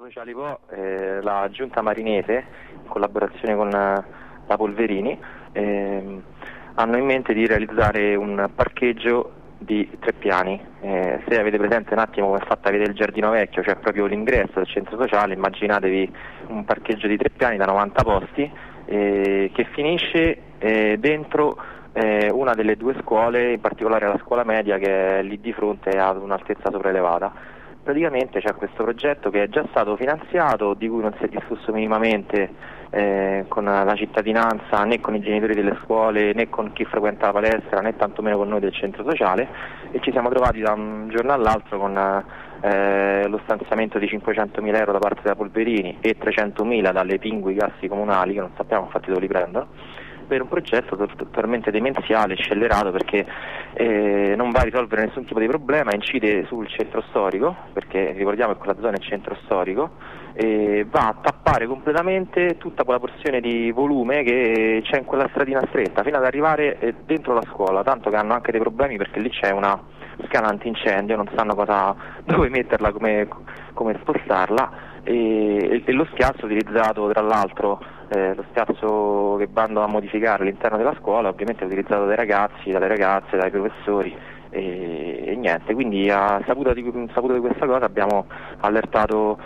sociali Po, la Giunta Marinese, in collaborazione con la Polverini, hanno in mente di realizzare un parcheggio di 3 piani. Se avete presente un attimo come è fatta vedere il Giardino Vecchio, cioè proprio l'ingresso del centro sociale, immaginatevi un parcheggio di 3 piani da 90 posti che finisce dentro una delle 2 scuole, in particolare la scuola media che è lì di fronte ad un'altezza sopraelevata. Praticamente c'è questo progetto che è già stato finanziato, di cui non si è discusso minimamente con la cittadinanza, né con i genitori delle scuole, né con chi frequenta la palestra, né tantomeno con noi del centro sociale, e ci siamo trovati da un giorno all'altro con lo stanziamento di 500.000 euro da parte della Polverini e 300.000 dalle pingui cassi comunali, che non sappiamo infatti dove li prendono, per un progetto totalmente demenziale, scellerato, perché non va a risolvere nessun tipo di problema, incide sul centro storico, perché ricordiamo che quella zona è centro storico, e va a tappare completamente tutta quella porzione di volume che c'è in quella stradina stretta, fino ad arrivare dentro la scuola, tanto che hanno anche dei problemi perché lì c'è una scala antincendio, non sanno dove metterla, come spostarla, e lo spiazzo utilizzato, tra l'altro, lo spiazzo che vanno a modificare all'interno della scuola, ovviamente è utilizzato dai ragazzi, dalle ragazze, dai professori, e niente. Quindi a saputa di questa cosa abbiamo allertato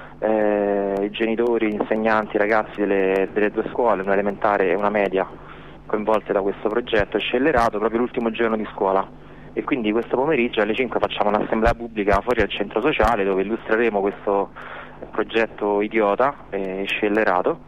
i genitori, gli insegnanti, i ragazzi delle 2 scuole, una elementare e una media, coinvolte da questo progetto scellerato proprio l'ultimo giorno di scuola. E quindi questo pomeriggio alle 5 facciamo un'assemblea pubblica fuori al centro sociale, dove illustreremo questo progetto idiota e scellerato,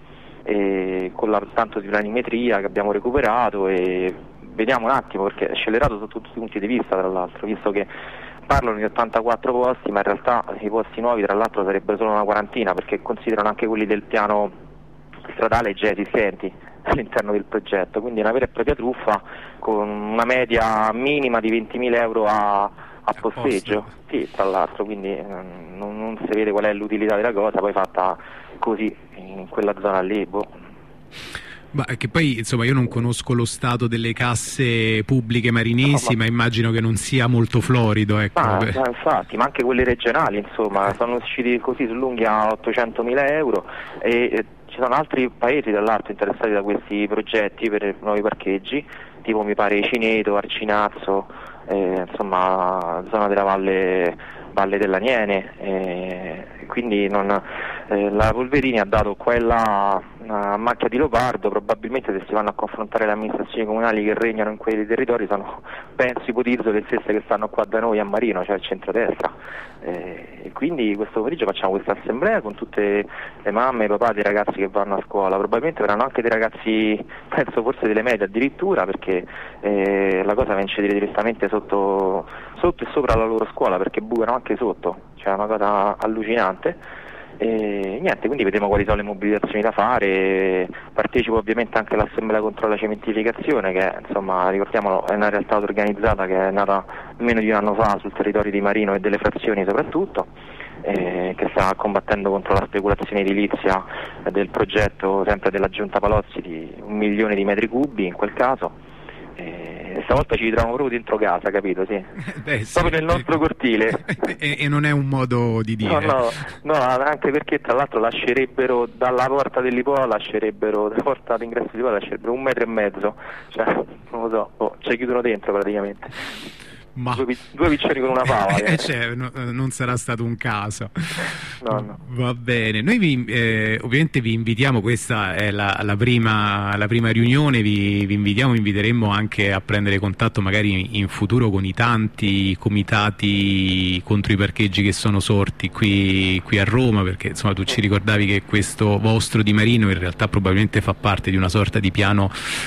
con tanto di planimetria che abbiamo recuperato, e vediamo un attimo, perché è scellerato sotto tutti i punti di vista, tra l'altro, visto che parlano di 84 posti, ma in realtà i posti nuovi tra l'altro sarebbero solo una quarantina, perché considerano anche quelli del piano stradale già esistenti all'interno del progetto, quindi è una vera e propria truffa, con una media minima di 20.000 euro a posteggio, sì, tra l'altro, quindi non si vede qual è l'utilità della cosa, poi fatta così in quella zona lì, boh. Ma che poi, insomma, io non conosco lo stato delle casse pubbliche marinesi, ma immagino che non sia molto florido, ecco. Ma infatti, ma anche quelle regionali, insomma, sono usciti così sull'unghia a 800.000 euro, e ci sono altri paesi dall'alto interessati da questi progetti per nuovi parcheggi, tipo mi pare Cineto, Arcinazzo, insomma zona della Valle dell'Aniene, quindi la Polverini ha dato quella una macchia di leopardo. Probabilmente se si vanno a confrontare le amministrazioni comunali che regnano in quei territori ipotizzo le stesse che stanno qua da noi a Marino, cioè al centro-destra, e quindi questo pomeriggio facciamo questa assemblea con tutte le mamme e i papà dei ragazzi che vanno a scuola. Probabilmente verranno anche dei ragazzi, penso forse delle medie addirittura, perché la cosa va a incidere direttamente sotto e sopra la loro scuola, perché bucano anche sotto, cioè è una cosa allucinante. E niente, quindi vedremo quali sono le mobilitazioni da fare. Partecipo ovviamente anche all'assemblea contro la cementificazione, che insomma, ricordiamolo, è una realtà autorganizzata che è nata meno di un anno fa sul territorio di Marino e delle frazioni soprattutto, che sta combattendo contro la speculazione edilizia del progetto sempre della Giunta Palozzi di 1 milione di metri cubi in quel caso. Stavolta ci ritroviamo proprio dentro casa, capito? Sì. Sì. Proprio nel nostro cortile. E non è un modo di dire. No, anche perché tra l'altro lascerebbero dalla porta dalla porta d'ingresso dell'Ipo lascerebbero 1,5 metri, cioè non lo so, ci chiudono dentro praticamente. Ma... Due piccioni con una fava. Non sarà stato un caso. No. Va bene, noi ovviamente vi invitiamo, questa è la prima riunione, vi inviteremo anche a prendere contatto magari in futuro con i tanti comitati contro i parcheggi che sono sorti qui a Roma, perché insomma tu ci ricordavi che questo vostro di Marino in realtà probabilmente fa parte di una sorta di piano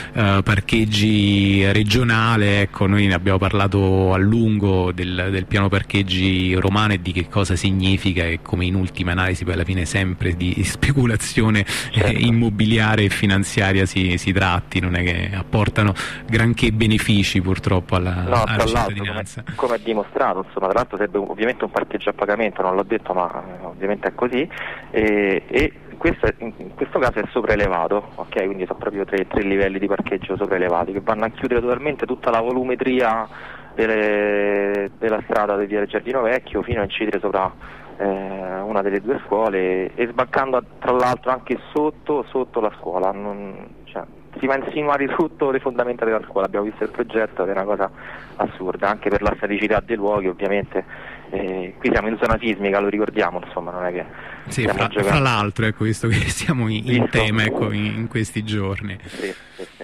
parcheggi regionale. Ecco, noi ne abbiamo parlato a lungo del piano parcheggi romano e di che cosa significa, e come in ultima analisi poi alla fine sempre di speculazione immobiliare e finanziaria si tratti, non è che apportano granché benefici purtroppo alla cittadinanza. Come è dimostrato, insomma, tra l'altro serve ovviamente un parcheggio a pagamento, non l'ho detto, ma ovviamente è così, e in questo caso è sopraelevato, ok? Quindi sono proprio tre livelli di parcheggio sopraelevati che vanno a chiudere totalmente tutta la volumetria della strada di via del Giardino Vecchio, fino a incidere sopra una delle due scuole, e sbancando tra l'altro anche sotto la scuola. Si va a insinuare sotto le fondamenta della scuola. Abbiamo visto il progetto ed è una cosa assurda, anche per la strategicità dei luoghi, ovviamente. Qui siamo in zona sismica, lo ricordiamo, insomma, non è che fra l'altro, ecco, visto che siamo in tema, ecco, in questi giorni. Sì.